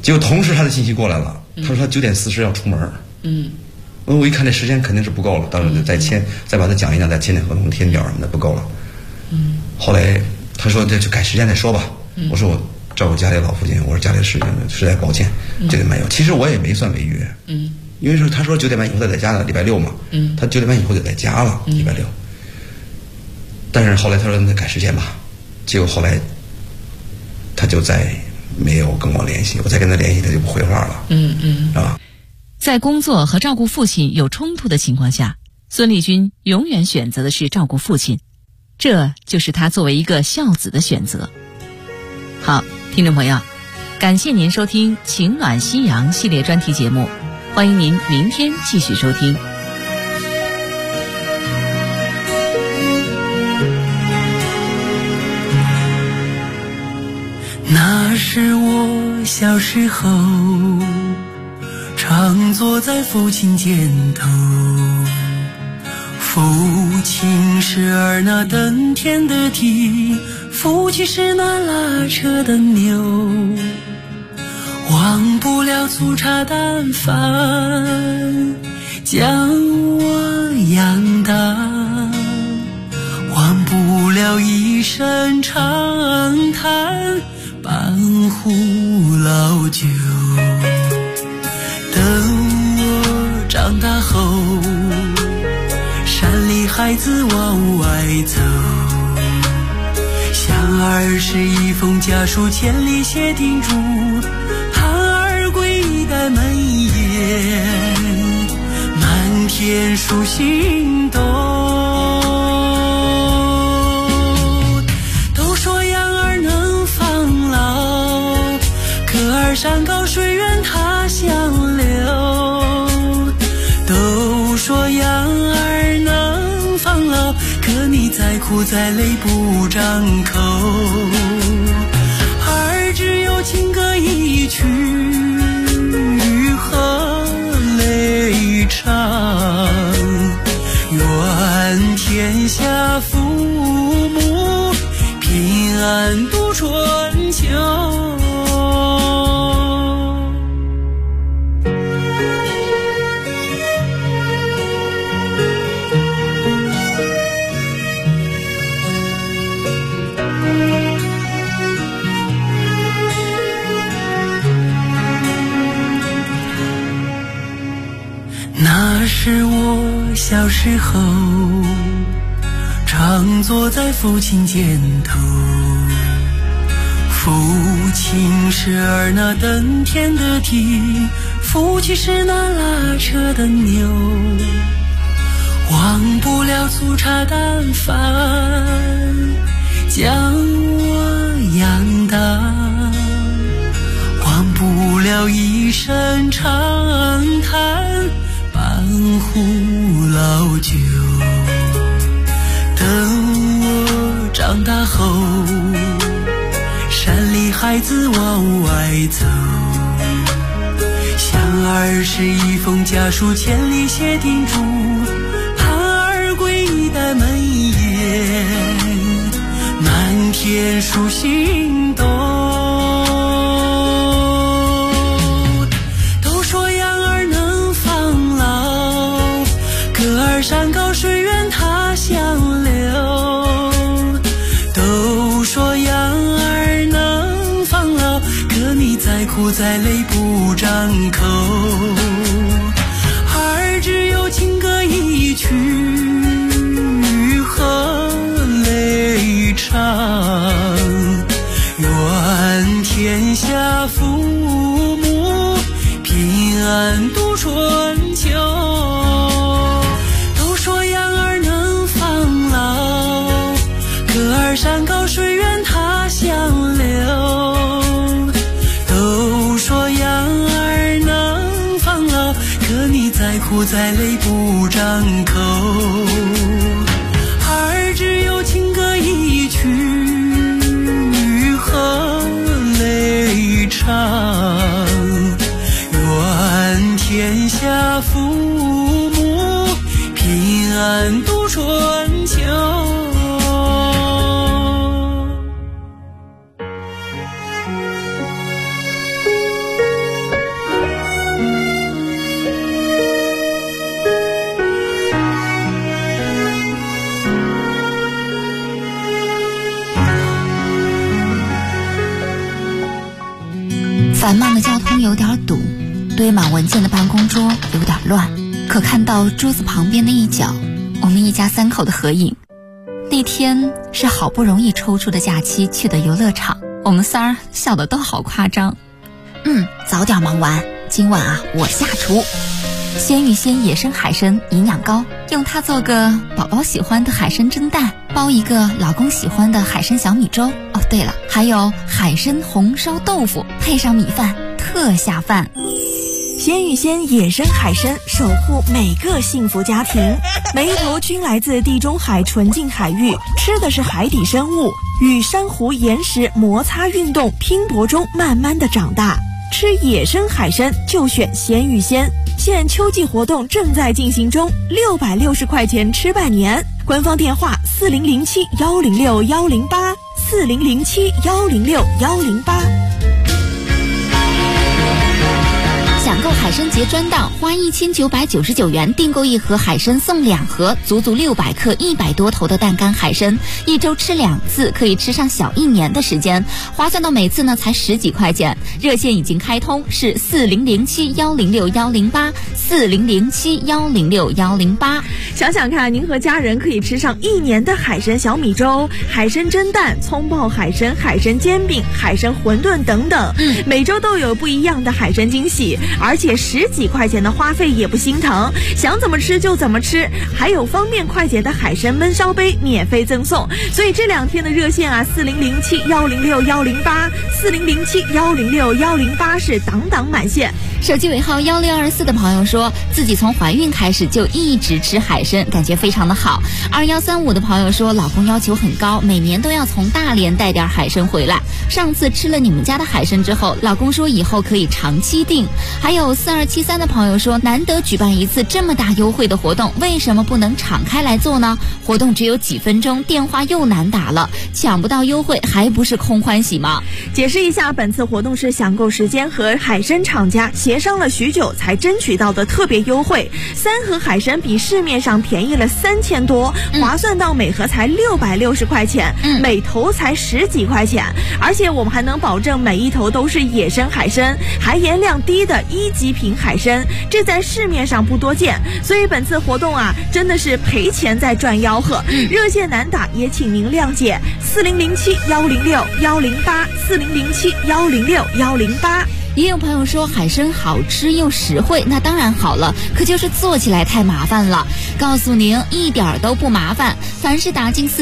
Speaker 13: 结果同时他的信息过来了，他说他9点40要出门。我一看这时间肯定是不够了，到时候再把他讲一讲，再签点合同、填表什么的不够了。后来他说这就改时间再说吧。我说我照顾家里老父亲，我说家里的事情实在抱歉，这个没有。其实我也没算违约，因为他说9点半以后再在家了，礼拜6嘛，他9点半以后就在家了，礼拜6。但是后来他说那改时间吧，结果后来他就再没有跟我联系，我再跟他联系他就不回话了。啊，
Speaker 1: 在工作和照顾父亲有冲突的情况下，孙立军永远选择的是照顾父亲，这就是他作为一个孝子的选择。好，听众朋友，感谢您收听情暖夕阳系列专题节目，欢迎您明天继续收听。
Speaker 15: 那是我小时候，常坐在父亲肩头，父亲是儿那登天的蹄，父亲是那拉车的牛，忘不了粗茶淡饭将我养大，忘不了一声长叹半壶老酒。等我长大后，山里孩子往外走，想儿是一封家书，千里写叮嘱，盼儿归待门檐，满天数星斗。都说养儿能防老，可儿山高水远他乡流。都说养儿能防老，可你再苦再累不张口。儿只有情歌一曲，和泪唱，愿天下父母平安度春秋。那是我小时候，常坐在父亲肩头，父亲是儿那登天的蹄，父亲是那拉车的牛，忘不了粗茶淡饭将我养大，忘不了一声长叹半壶老酒。等我长大后，山里孩子往外走，想儿是一封家书，千里写叮嘱，盼儿归待门檐，满天数星斗。都说养儿能防老，可儿山高水远他乡流。都说养儿能防老，可你再苦再累不张口。儿只有情歌一曲，和泪唱，愿天下父母平安度春秋。都说养儿能防老，可儿山高水远他乡流。都说养儿能防老，可你再苦再累不张口。儿只有情歌一曲，和泪唱，愿天下父母平安度春秋。
Speaker 16: 繁忙的交通有点堵，堆满文件的办公桌有点乱，可看到桌子旁边的一角，我们一家3口的合影。那天是好不容易抽出的假期去的游乐场，我们仨笑得都好夸张。早点忙完，今晚啊我下厨。鲜芋仙野生海参营养高，用它做个宝宝喜欢的海参蒸蛋，包一个老公喜欢的海参小米粥。哦，对了，还有海参红烧豆腐，配上米饭，特下饭。
Speaker 17: 鲜芋仙野生海参守护每个幸福家庭，每一头均来自地中海纯净海域，吃的是海底生物，与珊瑚岩石摩擦运动拼搏中慢慢的长大。吃野生海参就选鲜芋仙，现秋季活动正在进行中，660块钱吃半年。官方电话4007106108，4007106108。
Speaker 16: 抢购海参节专档，花1999元订购1盒海参送2盒，足足600克100多头的淡干海参，1周吃2次，可以吃上小1年的时间，划算到每次呢才10几块钱。热线已经开通，是4007106108，4007106108。
Speaker 17: 想想看，您和家人可以吃上1年的海参小米粥、海参蒸蛋、葱爆海参、海参煎饼、海参馄饨等等，每周都有不一样的海参惊喜，而且10几块钱的花费也不心疼，想怎么吃就怎么吃，还有方便快捷的海参焖烧杯免费赠送。所以这2天的热线啊，4007106108，4007106108是档档满线。
Speaker 16: 手机尾号1624的朋友说，自己从怀孕开始就一直吃海参，感觉非常的好。2135的朋友说，老公要求很高，每年都要从大连带点海参回来。上次吃了你们家的海参之后，老公说以后可以长期订。还有4273的朋友说，难得举办一次这么大优惠的活动，为什么不能敞开来做呢？活动只有几分钟，电话又难打了，抢不到优惠还不是空欢喜吗？
Speaker 17: 解释一下，本次活动是抢购时间和海参厂家协商了许久才争取到的特别优惠，3盒海参比市面上便宜了3000多，划算到每盒才660块钱，每头才10几块钱，而且我们还能保证每一头都是野生海参，含盐量低的1级品海参，这在市面上不多见，所以本次活动啊，真的是赔钱在赚吆喝。热线难打，也请您谅解，4007106108，4007106108。
Speaker 16: 也有朋友说海参好吃又实惠，那当然好了，可就是做起来太麻烦了。告诉您，一点都不麻烦，凡是打进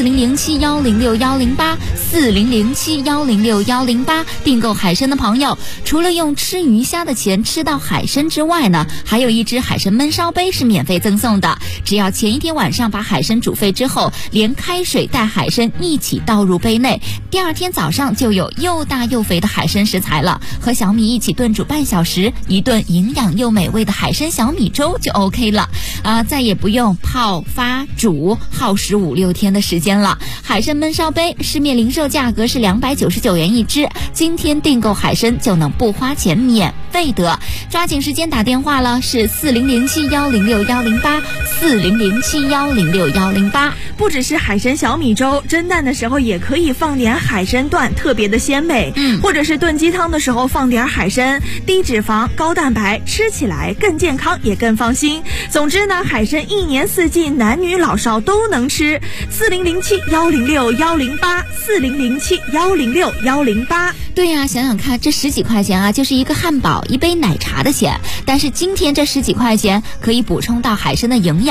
Speaker 16: 4007106108，4007106108订购海参的朋友，除了用吃鱼虾的钱吃到海参之外呢，还有1只海参焖烧杯是免费赠送的。只要前一天晚上把海参煮沸之后，连开水带海参一起倒入杯内，第2天早上就有又大又肥的海参食材了，和小米一起炖煮半小时，一顿营养又美味的海参小米粥就 OK 了再也不用泡发煮耗时5、6天的时间了。海参焖烧杯市面零售价格是299元1只，今天订购海参就能不花钱免费得，抓紧时间打电话了，是4007106108，4007106108。
Speaker 17: 不只是海参小米粥，蒸蛋的时候也可以放点海参段，特别的鲜美。或者是炖鸡汤的时候放点海参，低脂肪高蛋白，吃起来更健康也更放心。总之呢，海参1年4季男女老少都能吃，4007106108，4007106108。
Speaker 16: 对呀，想想看，这10几块钱啊，就是一个汉堡、一杯奶茶的钱，但是今天这10几块钱可以补充到海参的营养。